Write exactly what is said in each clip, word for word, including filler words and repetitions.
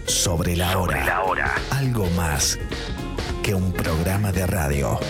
Sobre la hora. Sobre la hora. Algo más que un programa de radio.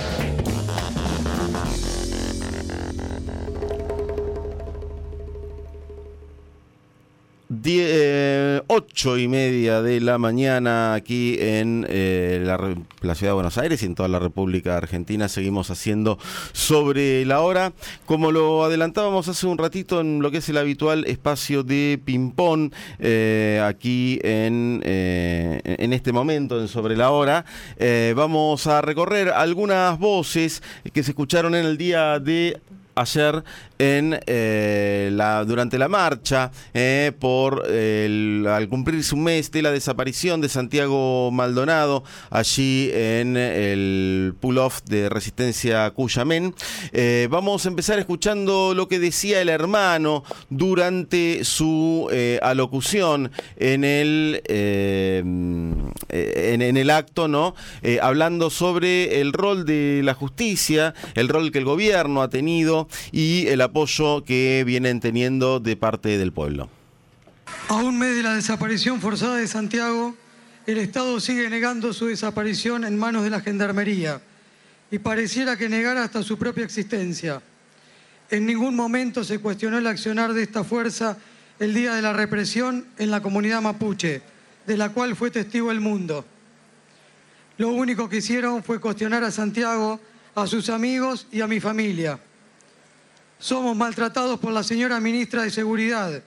Die, eh, ocho y media de la mañana aquí en eh, la, la ciudad de Buenos Aires y en toda la República Argentina. Seguimos haciendo Sobre la Hora, como lo adelantábamos hace un ratito en lo que es el habitual espacio de ping-pong eh, aquí en, eh, en este momento en Sobre la Hora. Eh, vamos a recorrer algunas voces que se escucharon en el día de ayer en eh, la durante la marcha eh, por el, al cumplirse un mes de la desaparición de Santiago Maldonado allí en el pull-off de Resistencia Cuyamén. Eh, vamos a empezar escuchando lo que decía el hermano durante su eh, alocución en el eh, en, en el acto, ¿no? Eh, hablando sobre el rol de la justicia, el rol que el gobierno ha tenido y el apoyo que vienen teniendo de parte del pueblo. A un mes de la desaparición forzada de Santiago, el Estado sigue negando su desaparición en manos de la Gendarmería y pareciera que negara hasta su propia existencia. En ningún momento se cuestionó el accionar de esta fuerza el día de la represión en la comunidad mapuche, de la cual fue testigo el mundo. Lo único que hicieron fue cuestionar a Santiago, a sus amigos y a mi familia. Somos maltratados por la señora ministra de Seguridad.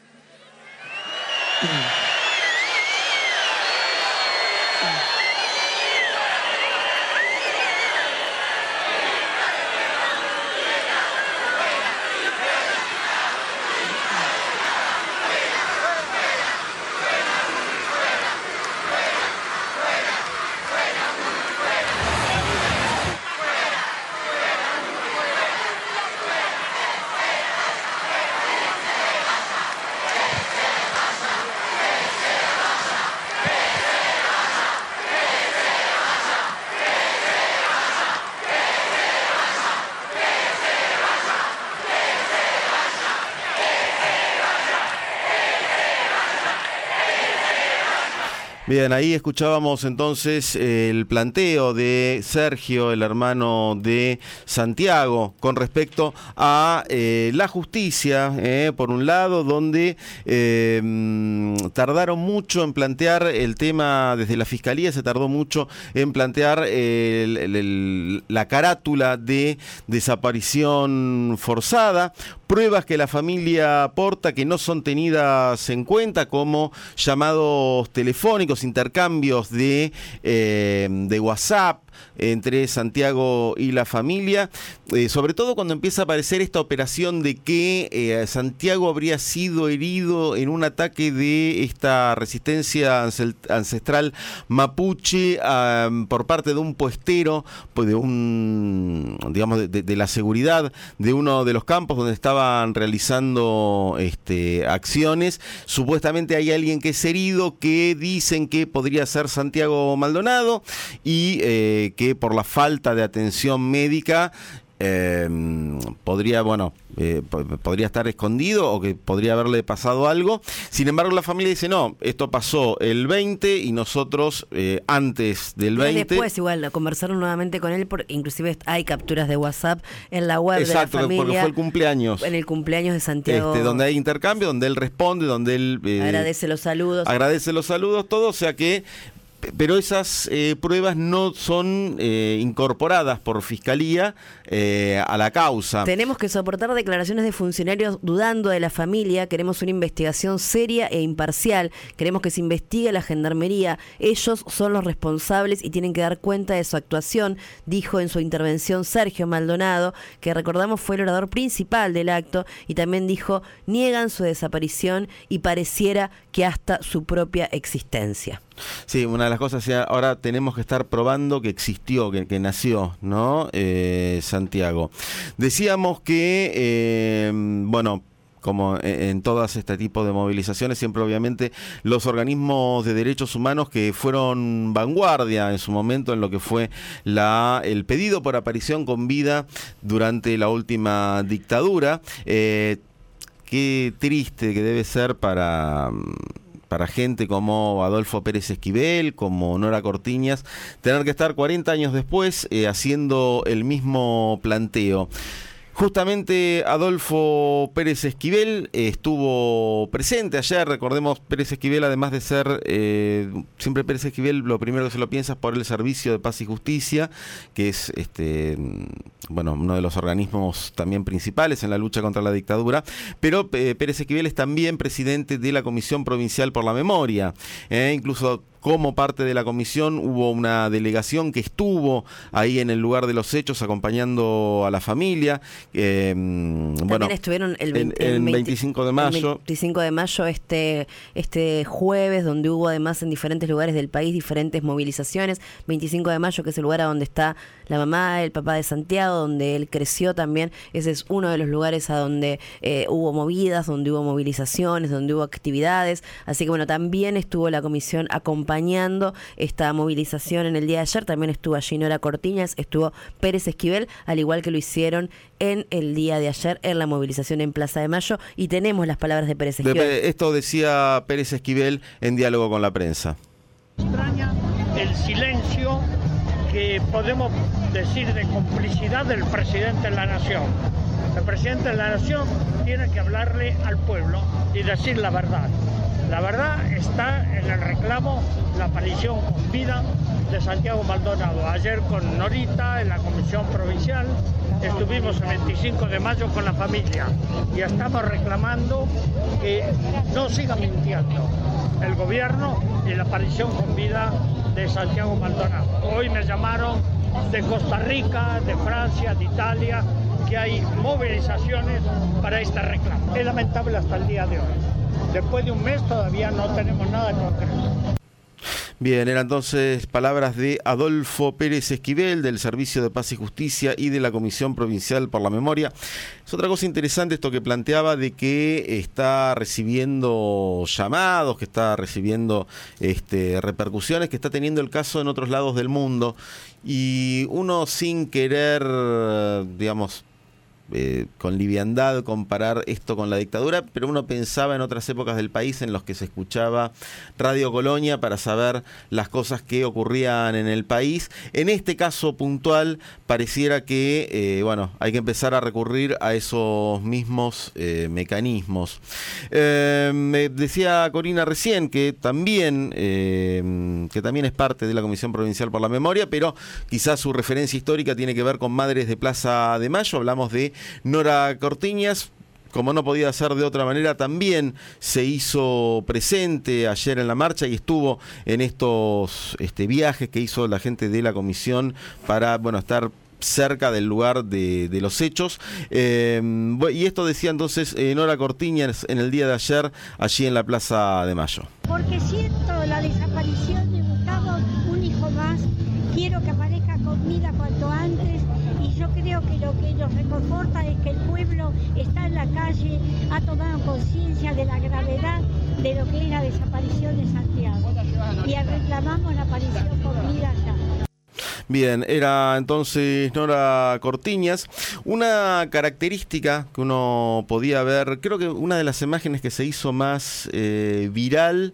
Bien, ahí escuchábamos entonces el planteo de Sergio, el hermano de Santiago, con respecto a eh, la justicia, eh, por un lado, donde eh, tardaron mucho en plantear el tema, desde la Fiscalía se tardó mucho en plantear el, el, el, la carátula de desaparición forzada, pruebas que la familia aporta que no son tenidas en cuenta, como llamados telefónicos, intercambios de, eh, de WhatsApp entre Santiago y la familia, eh, sobre todo cuando empieza a aparecer esta operación de que eh, Santiago habría sido herido en un ataque de esta resistencia ancestral mapuche uh, por parte de un puestero, pues de un, digamos, de, de, de la seguridad de uno de los campos donde estaban realizando este, acciones. Supuestamente hay alguien que es herido, que dicen que podría ser Santiago Maldonado y eh, que por la falta de atención médica eh, podría, bueno, eh, podría estar escondido o que podría haberle pasado algo. Sin embargo, la familia dice, no, esto pasó el veinte y nosotros eh, antes del veinte. Después igual conversaron nuevamente con él, porque inclusive hay capturas de WhatsApp en la web. Exacto, de la familia. Porque fue el cumpleaños. En el cumpleaños de Santiago. Este, donde hay intercambio, donde él responde, donde él... Eh, agradece los saludos. Agradece los saludos, todo, o sea que... Pero esas eh, pruebas no son eh, incorporadas por Fiscalía eh, a la causa. Tenemos que soportar declaraciones de funcionarios dudando de la familia. Queremos una investigación seria e imparcial. Queremos que se investigue a la Gendarmería. Ellos son los responsables y tienen que dar cuenta de su actuación, dijo en su intervención Sergio Maldonado, que recordamos fue el orador principal del acto, y también dijo, niegan su desaparición y pareciera que hasta su propia existencia. Sí, una de las cosas, ahora tenemos que estar probando que existió, que, que nació, ¿no? Eh, Santiago. Decíamos que, eh, bueno, como en todas este tipo de movilizaciones, siempre obviamente los organismos de derechos humanos que fueron vanguardia en su momento en lo que fue la el pedido por aparición con vida durante la última dictadura. Eh, qué triste que debe ser para... para gente como Adolfo Pérez Esquivel, como Nora Cortiñas, tener que estar cuarenta años después eh, haciendo el mismo planteo. Justamente Adolfo Pérez Esquivel eh, estuvo presente ayer. Recordemos, Pérez Esquivel, además de ser, eh, siempre Pérez Esquivel, lo primero que se lo piensa es por el Servicio de Paz y Justicia, que es este bueno uno de los organismos también principales en la lucha contra la dictadura, pero eh, Pérez Esquivel es también presidente de la Comisión Provincial por la Memoria, eh, incluso como parte de la comisión hubo una delegación que estuvo ahí en el lugar de los hechos acompañando a la familia. Eh, También bueno, estuvieron el, en, el en veinte, veinticinco de mayo. el veinticinco de mayo este, este jueves, donde hubo además en diferentes lugares del país diferentes movilizaciones. veinticinco de mayo, que es el lugar a donde está la mamá, el papá de Santiago, donde él creció también. Ese es uno de los lugares a donde eh, hubo movidas, donde hubo movilizaciones, donde hubo actividades. Así que bueno, también estuvo la comisión acompañando esta movilización en el día de ayer. También estuvo allí Nora Cortiñas, estuvo Pérez Esquivel, al igual que lo hicieron en el día de ayer en la movilización en Plaza de Mayo. Y tenemos las palabras de Pérez Esquivel. De, esto decía Pérez Esquivel en diálogo con la prensa. Extraña el silencio que podemos decir de complicidad del presidente de la Nación. El presidente de la Nación tiene que hablarle al pueblo y decir la verdad. La verdad está en el reclamo, la aparición con vida de Santiago Maldonado. Ayer con Norita en la Comisión Provincial estuvimos el veinticinco de mayo con la familia y estamos reclamando que no siga mintiendo el gobierno y la aparición con vida de Santiago Maldonado. Hoy me llamaron de Costa Rica, de Francia, de Italia, que hay movilizaciones para este reclamo. Es lamentable hasta el día de hoy. Después de un mes todavía no tenemos nada concreto. Bien, eran entonces palabras de Adolfo Pérez Esquivel, del Servicio de Paz y Justicia y de la Comisión Provincial por la Memoria. Es otra cosa interesante esto que planteaba, de que está recibiendo llamados, que está recibiendo este, repercusiones, que está teniendo el caso en otros lados del mundo, y uno sin querer, digamos, Eh, con liviandad comparar esto con la dictadura, pero uno pensaba en otras épocas del país en los que se escuchaba Radio Colonia para saber las cosas que ocurrían en el país. En este caso puntual pareciera que eh, bueno, hay que empezar a recurrir a esos mismos eh, mecanismos. Eh, me decía Corina recién que también eh, que también es parte de la Comisión Provincial por la Memoria, pero quizás su referencia histórica tiene que ver con Madres de Plaza de Mayo. Hablamos de Nora Cortiñas. Como no podía ser de otra manera, también se hizo presente ayer en la marcha y estuvo en estos este, viajes que hizo la gente de la comisión para, bueno, estar cerca del lugar de, de los hechos. Eh, y esto decía entonces eh, Nora Cortiñas en el día de ayer, allí en la Plaza de Mayo. Porque siento la desaparición de Gustavo, un hijo más. Quiero que aparezca con vida cuanto antes. Y yo creo que lo que nos reconforta es que el pueblo está en la calle, ha tomado conciencia de la gravedad de lo que es la desaparición de Santiago. Y reclamamos la aparición con vida ya. Bien, era entonces Nora Cortiñas. Una característica que uno podía ver, creo que una de las imágenes que se hizo más eh, viral,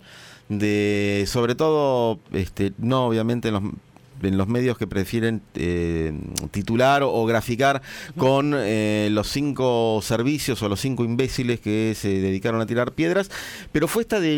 de sobre todo, este, no obviamente en los en los medios que prefieren eh, titular o, o graficar con eh, los cinco servicios o los cinco imbéciles que se dedicaron a tirar piedras, pero fue esta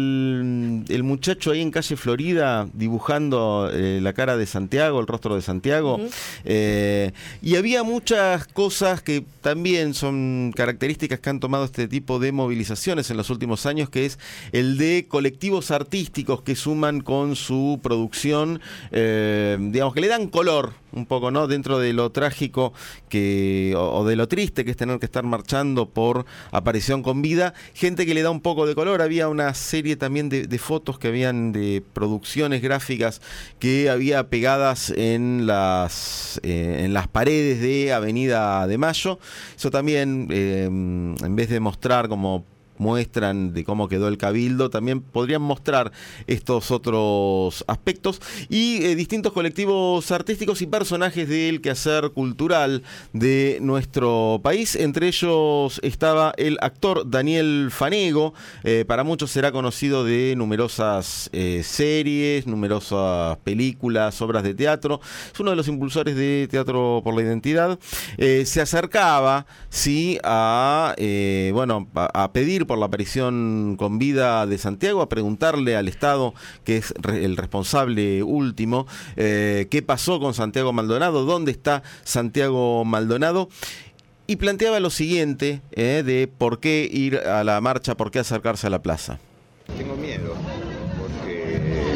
del el muchacho ahí en calle Florida dibujando eh, la cara de Santiago, el rostro de Santiago. Uh-huh. eh, y había muchas cosas que también son características que han tomado este tipo de movilizaciones en los últimos años, que es el de colectivos artísticos que suman con su producción eh, Eh, digamos que le dan color un poco, ¿no? Dentro de lo trágico que o, o de lo triste que es tener que estar marchando por aparición con vida, gente que le da un poco de color. Había una serie también de, de fotos que habían de producciones gráficas que había pegadas en las eh, en las paredes de Avenida de Mayo. Eso también, eh, en vez de mostrar como muestran de cómo quedó el cabildo, también podrían mostrar estos otros aspectos y eh, distintos colectivos artísticos y personajes del quehacer cultural de nuestro país. Entre ellos estaba el actor Daniel Fanego, eh, para muchos será conocido de numerosas eh, series, numerosas películas, obras de teatro. Es uno de los impulsores de Teatro por la Identidad. Eh, se acercaba, sí, a, eh, bueno, a, a pedir por la aparición con vida de Santiago, a preguntarle al Estado, que es re, el responsable último, eh, qué pasó con Santiago Maldonado, dónde está Santiago Maldonado. Y planteaba lo siguiente, eh, de por qué ir a la marcha, por qué acercarse a la plaza. Tengo miedo, porque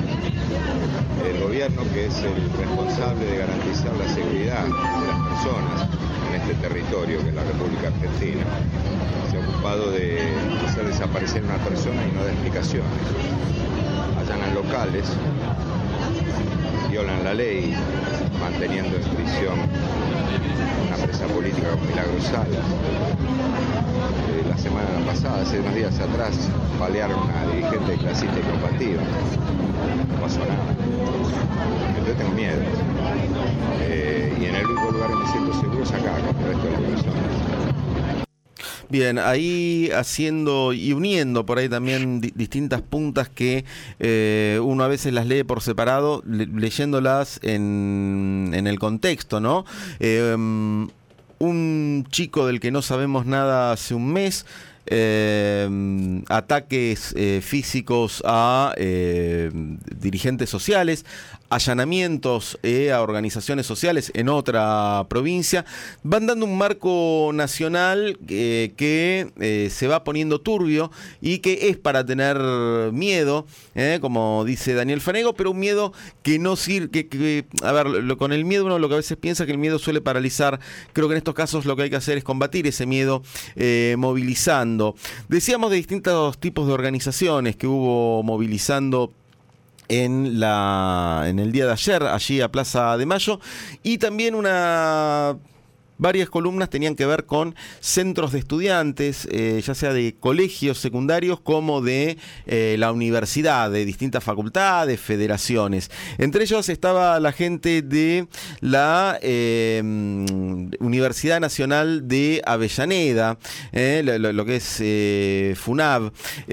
el gobierno, que es el responsable de garantizar la seguridad de las personas en este territorio, que es la República Argentina, se ha ocupado de hacer desaparecer una persona y no da explicaciones. Allanan locales, violan la ley, manteniendo en prisión una presa política como Milagros Salas. Eh, la semana pasada, hace unos días atrás, balearon a una dirigente clasista y combativa. No pasó nada. Entonces tengo miedo. Eh, y en el único lugar donde me siento seguro es acá, con el resto del corazón. Bien, ahí haciendo y uniendo por ahí también di distintas puntas que eh, uno a veces las lee por separado, le leyéndolas en, en el contexto, ¿no? Eh, um, un chico del que no sabemos nada hace un mes, Eh, ataques eh, físicos a eh, dirigentes sociales, allanamientos eh, a organizaciones sociales en otra provincia, van dando un marco nacional eh, que eh, se va poniendo turbio y que es para tener miedo, eh, como dice Daniel Fanego, pero un miedo que no sirve, que, que, a ver, lo, con el miedo uno lo que a veces piensa que el miedo suele paralizar. Creo que en estos casos lo que hay que hacer es combatir ese miedo eh, movilizando. Decíamos de distintos tipos de organizaciones que hubo movilizando en la en el día de ayer, allí a Plaza de Mayo, y también una... varias columnas tenían que ver con centros de estudiantes, eh, ya sea de colegios secundarios como de eh, la universidad, de distintas facultades, federaciones. Entre ellos estaba la gente de la eh, Universidad Nacional de Avellaneda, eh, lo, lo que es eh, FUNAV.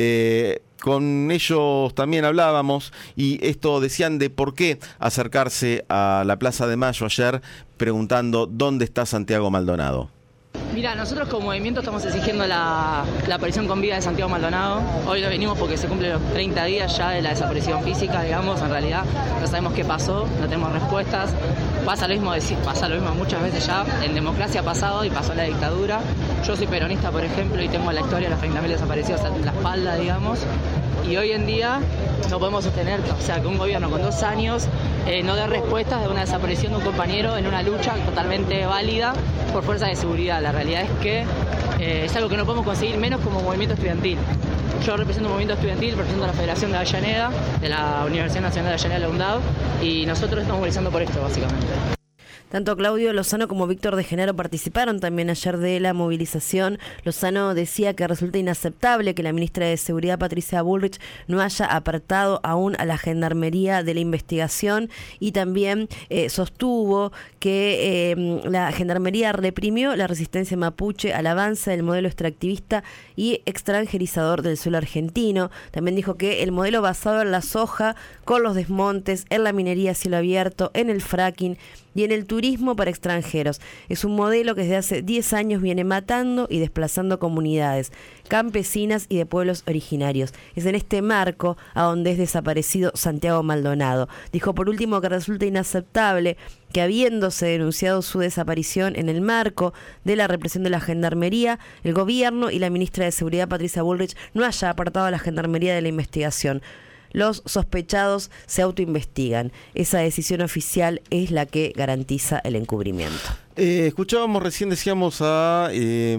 Eh, Con ellos también hablábamos y esto decían de por qué acercarse a la Plaza de Mayo ayer preguntando dónde está Santiago Maldonado. Mira, nosotros como movimiento estamos exigiendo la, la aparición con vida de Santiago Maldonado. Hoy lo venimos porque se cumplen los treinta días ya de la desaparición física, digamos. En realidad no sabemos qué pasó, no tenemos respuestas. Pasa lo mismo, pasa lo mismo muchas veces ya. En democracia ha pasado y pasó la dictadura. Yo soy peronista, por ejemplo, y tengo la historia de los treinta mil desaparecidos en la espalda, digamos. Y hoy en día no podemos sostener, o sea, que un gobierno con dos años eh, no dé respuestas de una desaparición de un compañero en una lucha totalmente válida por fuerza de seguridad. La realidad es que eh, es algo que no podemos conseguir menos como movimiento estudiantil. Yo represento un movimiento estudiantil, represento a la Federación de Avellaneda, de la Universidad Nacional de Avellaneda, la UNDAV, y nosotros estamos movilizando por esto, básicamente. Tanto Claudio Lozano como Víctor de Genaro participaron también ayer de la movilización. Lozano decía que resulta inaceptable que la ministra de Seguridad, Patricia Bullrich, no haya apartado aún a la Gendarmería de la investigación, y también eh, sostuvo que eh, la Gendarmería reprimió la resistencia mapuche al avance del modelo extractivista y extranjerizador del suelo argentino. También dijo que el modelo basado en la soja, con los desmontes, en la minería a cielo abierto, en el fracking y en el turismo para extranjeros, es un modelo que desde hace diez años viene matando y desplazando comunidades campesinas y de pueblos originarios. Es en este marco a donde es desaparecido Santiago Maldonado. Dijo por último que resulta inaceptable que, habiéndose denunciado su desaparición en el marco de la represión de la Gendarmería, el gobierno y la ministra de Seguridad, Patricia Bullrich, no haya apartado a la Gendarmería de la investigación. Los sospechados se autoinvestigan. Esa decisión oficial es la que garantiza el encubrimiento. Eh, escuchábamos recién, decíamos, a eh,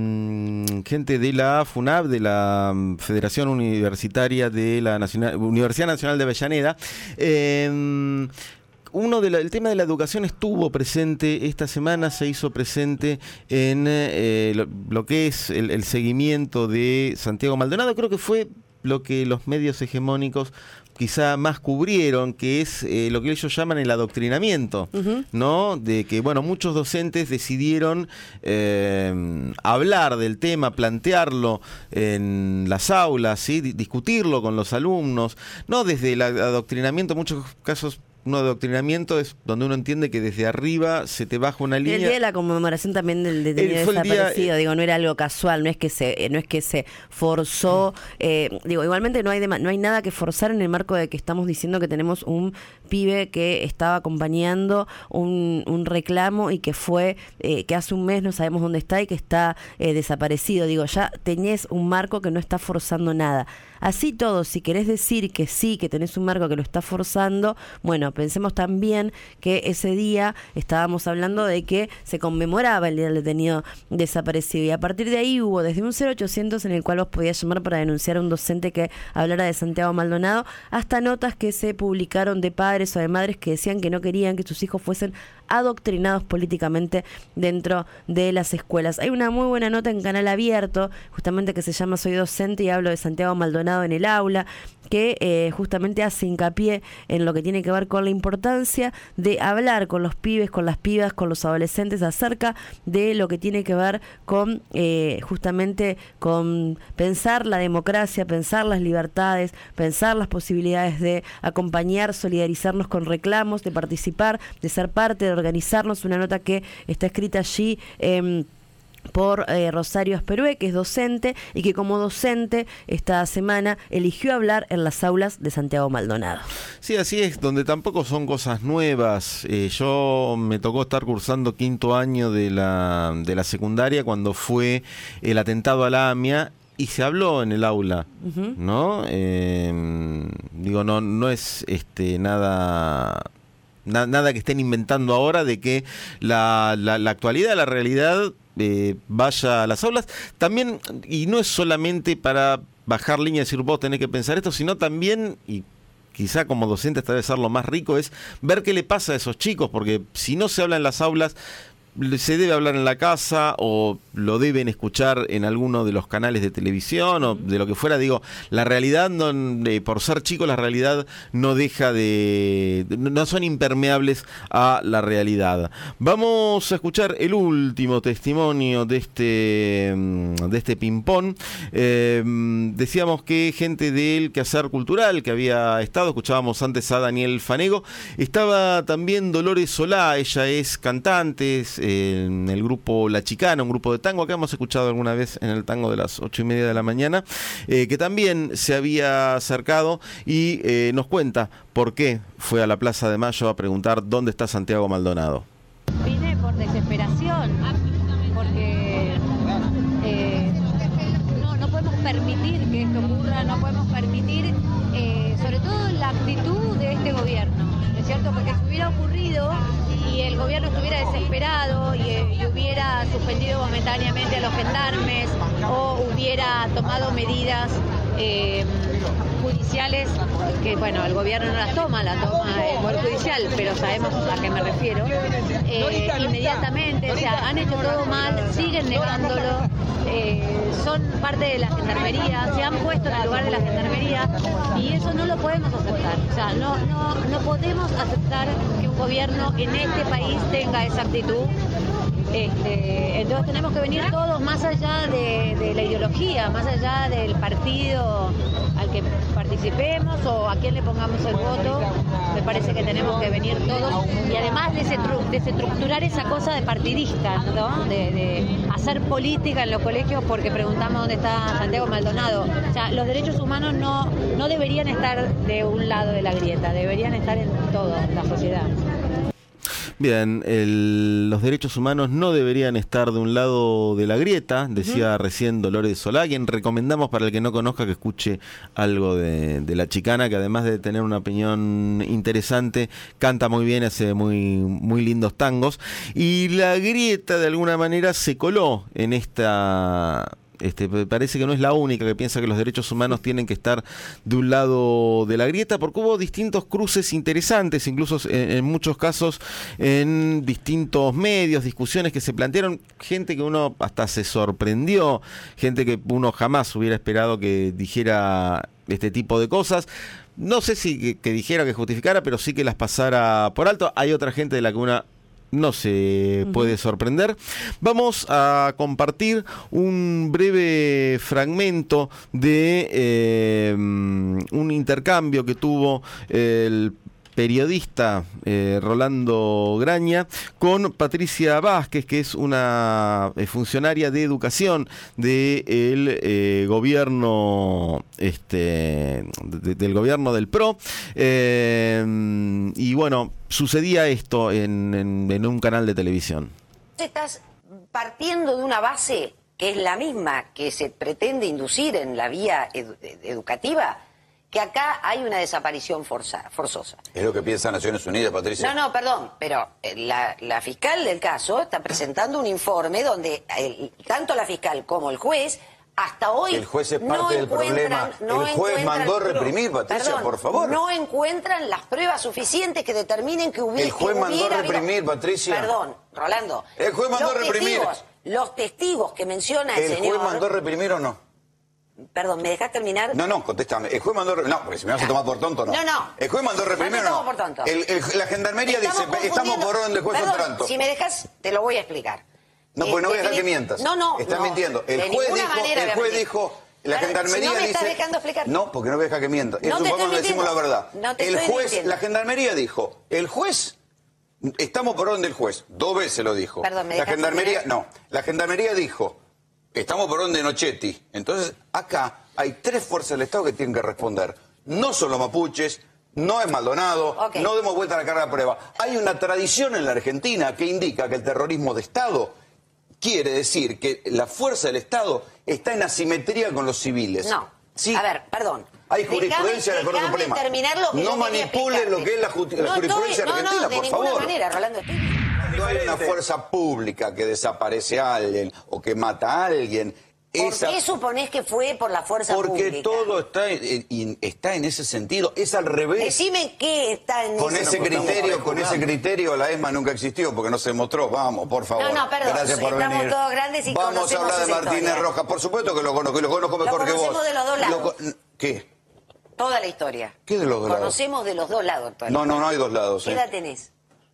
gente de la FUNAV, de la Federación Universitaria de la Nacional, Universidad Nacional de Avellaneda, eh, uno de la, el tema de la educación estuvo presente esta semana, se hizo presente en eh, lo, lo que es el, el seguimiento de Santiago Maldonado. Creo que fue lo que los medios hegemónicos quizá más cubrieron, que es eh, lo que ellos llaman el adoctrinamiento, uh-huh. ¿no? De que, bueno, muchos docentes decidieron eh, hablar del tema, plantearlo en las aulas, ¿sí? Discutirlo con los alumnos, no desde el adoctrinamiento, en muchos casos. Un adoctrinamiento es donde uno entiende que desde arriba se te baja una línea. El día de la conmemoración también del detenido desaparecido, día, digo, no era algo casual, no es que se, no es que se forzó, eh, digo, igualmente no hay de, no hay nada que forzar en el marco de que estamos diciendo que tenemos un pibe que estaba acompañando un, un reclamo y que fue, eh, que hace un mes no sabemos dónde está y que está eh, desaparecido. Digo, ya tenés un marco que no está forzando nada. Así todo, si querés decir que sí, que tenés un marco que lo está forzando, bueno, pensemos también que ese día estábamos hablando de que se conmemoraba el día del detenido desaparecido y a partir de ahí hubo desde un cero ochocientos en el cual vos podías llamar para denunciar a un docente que hablara de Santiago Maldonado, hasta notas que se publicaron de padres o de madres que decían que no querían que sus hijos fuesen adoctrinados políticamente dentro de las escuelas. Hay una muy buena nota en Canal Abierto, justamente que se llama Soy Docente y hablo de Santiago Maldonado en el aula, que eh, justamente hace hincapié en lo que tiene que ver con la importancia de hablar con los pibes, con las pibas, con los adolescentes acerca de lo que tiene que ver con eh, justamente con pensar la democracia, pensar las libertades, pensar las posibilidades de acompañar, solidarizarnos con reclamos, de participar, de ser parte, de organizarnos. Una nota que está escrita allí eh, por eh, Rosario Asperue, que es docente y que como docente esta semana eligió hablar en las aulas de Santiago Maldonado. Sí, así es, donde tampoco son cosas nuevas. Eh, yo me tocó estar cursando quinto año de la, de la secundaria cuando fue el atentado a la AMIA y se habló en el aula, uh-huh. ¿no? Eh, digo, no, no es este nada... nada que estén inventando ahora de que la, la, la actualidad, la realidad eh, vaya a las aulas. También, y no es solamente para bajar línea y decir vos tenés que pensar esto, sino también, y quizá como docente esta debe ser lo más rico, es ver qué le pasa a esos chicos, porque si no se habla en las aulas, se debe hablar en la casa o lo deben escuchar en alguno de los canales de televisión o de lo que fuera. Digo, la realidad, no, eh, por ser chico, la realidad no deja de... no son impermeables a la realidad. Vamos a escuchar el último testimonio de este, de este ping-pong. Eh, decíamos que gente del quehacer cultural que había estado, escuchábamos antes a Daniel Fanego, estaba también Dolores Solá, ella es cantante, en el grupo La Chicana, un grupo de tango que hemos escuchado alguna vez en el tango de las ocho y media de la mañana, eh, que también se había acercado y eh, nos cuenta por qué fue a la Plaza de Mayo a preguntar dónde está Santiago Maldonado. Vine por desesperación, porque eh, no, no podemos permitir que esto ocurra, no podemos permitir, eh, sobre todo la actitud de este gobierno, ¿no es cierto? Porque si hubiera ocurrido y el gobierno estuviera desesperado y, y hubiera suspendido momentáneamente a los gendarmes o hubiera tomado medidas eh, judiciales, que bueno, el gobierno no las toma, la toma el Poder Judicial, pero sabemos a qué me refiero, eh, inmediatamente, o sea, han hecho todo mal, siguen negándolo, eh, son parte de la gendarmería, se han puesto en el lugar de la gendarmería y eso no lo podemos aceptar, o sea, no, no, no podemos aceptar que un gobierno en este país tenga esa actitud. Este, entonces tenemos que venir todos más allá de, de la ideología, más allá del partido al que participemos o a quien le pongamos el voto. Me parece que tenemos que venir todos y además desestructurar esa cosa de partidista, ¿no? de, de hacer política en los colegios porque preguntamos dónde está Santiago Maldonado. O sea, los derechos humanos no, no deberían estar de un lado de la grieta, deberían estar en toda la sociedad. Bien, el, los derechos humanos no deberían estar de un lado de la grieta, decía uh-huh. recién Dolores Solá, quien recomendamos para el que no conozca que escuche algo de, de La Chicana, que además de tener una opinión interesante, canta muy bien, hace muy, muy lindos tangos, y la grieta de alguna manera se coló en esta... Este, parece que no es la única que piensa que los derechos humanos tienen que estar de un lado de la grieta, porque hubo distintos cruces interesantes, incluso en, en muchos casos en distintos medios, discusiones que se plantearon, gente que uno hasta se sorprendió, gente que uno jamás hubiera esperado que dijera este tipo de cosas. No sé si que, que dijera, que justificara, pero sí que las pasara por alto. Hay otra gente de la que una no se puede sorprender. Vamos a compartir un breve fragmento de eh, un intercambio que tuvo el periodista eh, Rolando Graña con Patricia Vázquez, que es una eh, funcionaria de educación del eh, gobierno este de, del gobierno del P R O, eh, y bueno, sucedía esto en, en, en un canal de televisión. Estás partiendo de una base que es la misma que se pretende inducir en la vía edu educativa, que acá hay una desaparición forza, forzosa. Es lo que piensa Naciones Unidas, Patricia. No, no, perdón, pero la, la fiscal del caso está presentando un informe donde el, tanto la fiscal como el juez hasta hoy el juez es parte no del problema. No el juez mandó reprimir, Patricia, perdón, por favor. No encuentran las pruebas suficientes que determinen que hubiera... El juez mandó reprimir, habido... Patricia. Perdón, Rolando. El juez mandó los reprimir. Testigos, los testigos que menciona el, el señor... ¿El juez mandó reprimir o no? Perdón, ¿me dejás terminar? No, no, contéstame. ¿El juez mandó reprimir? No, porque si me vas a tomar por tonto, no. No, no. ¿El juez mandó reprimir no o no? por tonto. El, el, la gendarmería estamos dice, estamos por orden del juez Perdón, Otranto. Si me dejas, te lo voy a explicar. No, pues no voy a dejar que mientas. No, no, Estás no, mintiendo. El de juez ninguna dijo, manera el juez dijo, la Claro, gendarmería si no me dice... estás dejando explicar. No, porque no voy a dejar que mientas. No Eso te fue cuando estoy decimos la verdad. No te el estoy juez, mintiendo. la gendarmería dijo, el juez, estamos por orden del juez, dos veces lo dijo. Perdón, ¿me la dejas gendarmería, terminar? no, la gendarmería dijo, estamos por orden de Nochetti. Entonces, acá hay tres fuerzas del Estado que tienen que responder. No son los mapuches, no es Maldonado, okay. No demos vuelta a la carga de prueba. Hay una tradición en la Argentina que indica que el terrorismo de Estado quiere decir que la fuerza del Estado está en asimetría con los civiles. No. Sí. A ver, perdón. Hay jurisprudencia de la Corte Déjame Suprema. terminar lo que no yo manipule lo que es la, ju la no jurisprudencia estoy, argentina, no, no, de por ninguna favor. manera, Rolando, estoy... No hay una fuerza pública que desaparece a alguien o que mata a alguien. ¿Por Esa... qué suponés que fue por la fuerza Porque pública? Porque todo está en, en, está en ese sentido. Es al revés. Decime qué está en con ese, ese criterio, Con ese criterio la ESMA nunca existió porque no se demostró. Vamos, por favor. No, no, perdón. Gracias por Estamos venir. todos grandes y Vamos a hablar de Martínez historia. Rojas. Por supuesto que lo conozco, y lo conozco mejor lo que vos. conocemos de los dos lados. Lo, ¿Qué? Toda la historia. ¿Qué de los dos lados? Conocemos de los dos lados. Toda no, no, no hay dos lados. ¿Qué ¿eh? edad tenés?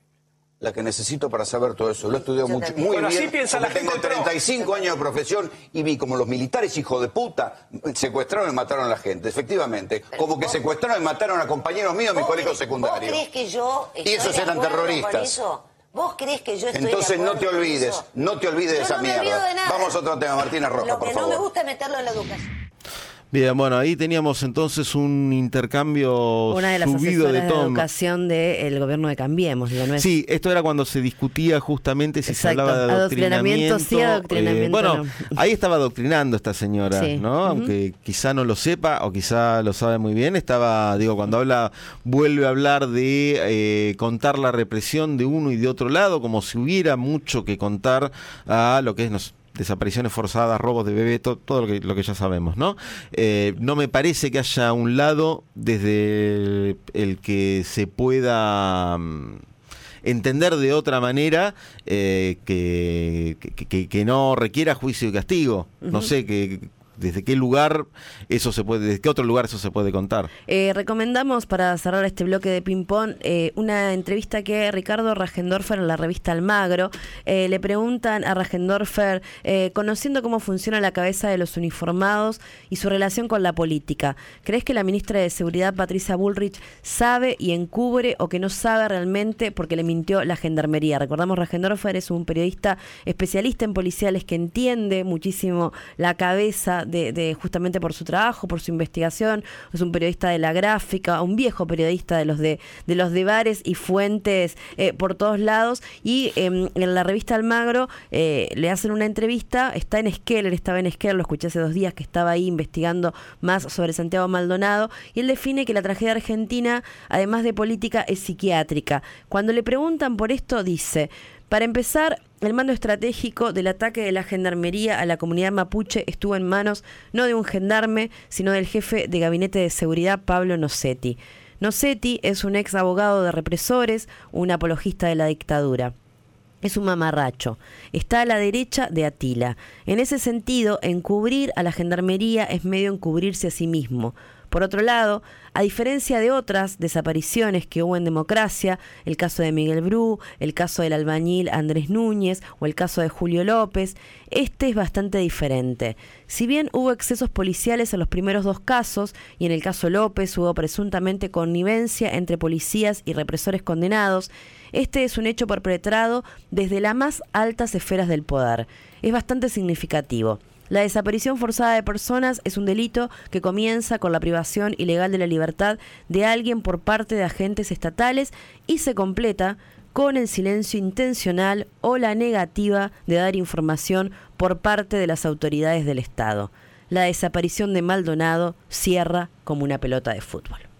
La que necesito para saber todo eso. Lo he estudiado Yo mucho, también. muy Bueno, bien. así piensa la Tengo gente treinta y cinco años de profesión y vi como los militares, hijos de puta, secuestraron y mataron a la gente. Efectivamente. Pero Como que vos, secuestraron y mataron a compañeros míos en mi colegio secundario. ¿Vos crees que yo estoy Y esos de eran acuerdo terroristas. con eso? ¿Vos crees que yo estoy Entonces de acuerdo no te con olvides, eso? no te olvides de Yo esa no me mierda. olvido de nada. Vamos a otro tema, Martínez Rojas, Lo por que favor. no me gusta es meterlo en la educación. Bien, bueno, ahí teníamos entonces un intercambio Una de las subido asesoras de de, tono. educación del gobierno de Cambiemos. Digo, no es... Sí, esto era cuando se discutía justamente si Exacto. se hablaba de adoctrinamiento. Adoctrinamiento sí, adoctrinamiento eh, bueno, no. ahí estaba adoctrinando esta señora, Sí. ¿no? Uh-huh. Aunque quizá no lo sepa o quizá lo sabe muy bien. Estaba, digo, cuando habla, vuelve a hablar de eh, contar la represión de uno y de otro lado, como si hubiera mucho que contar a lo que es... Nos, desapariciones forzadas, robos de bebé, to, todo lo que, lo que ya sabemos, ¿no? Eh, no me parece que haya un lado desde el que se pueda um, entender de otra manera eh, que, que, que, que no requiera juicio y castigo. Uh-huh. No sé, que desde qué lugar eso se puede, desde qué otro lugar eso se puede contar. Eh, recomendamos, para cerrar este bloque de ping-pong, eh, una entrevista que Ricardo Rajendorfer en la revista Almagro. Eh, le preguntan a Rajendorfer, eh, conociendo cómo funciona la cabeza de los uniformados y su relación con la política, ¿crees que la ministra de Seguridad, Patricia Bullrich, sabe y encubre o que no sabe realmente porque le mintió la gendarmería? Recordamos, Rajendorfer es un periodista especialista en policiales que entiende muchísimo la cabeza De, de justamente por su trabajo, por su investigación. Es un periodista de la gráfica, un viejo periodista de los de, de los de bares y fuentes eh, por todos lados, y eh, en la revista Almagro eh, le hacen una entrevista. Está en Esquel, él estaba en Esquel, lo escuché hace dos días que estaba ahí investigando más sobre Santiago Maldonado, y él define que la tragedia argentina, además de política, es psiquiátrica. Cuando le preguntan por esto, dice: Para empezar, el mando estratégico del ataque de la gendarmería a la comunidad mapuche estuvo en manos no de un gendarme, sino del jefe de gabinete de seguridad, Pablo Nocetti. Nocetti es un ex abogado de represores, un apologista de la dictadura. Es un mamarracho. Está a la derecha de Atila. En ese sentido, encubrir a la gendarmería es medio encubrirse a sí mismo. Por otro lado, a diferencia de otras desapariciones que hubo en democracia, el caso de Miguel Bru, el caso del albañil Andrés Núñez o el caso de Julio López, este es bastante diferente. Si bien hubo excesos policiales en los primeros dos casos, y en el caso López hubo presuntamente connivencia entre policías y represores condenados, este es un hecho perpetrado desde las más altas esferas del poder. Es bastante significativo. La desaparición forzada de personas es un delito que comienza con la privación ilegal de la libertad de alguien por parte de agentes estatales y se completa con el silencio intencional o la negativa de dar información por parte de las autoridades del Estado. La desaparición de Maldonado cierra como una pelota de fútbol.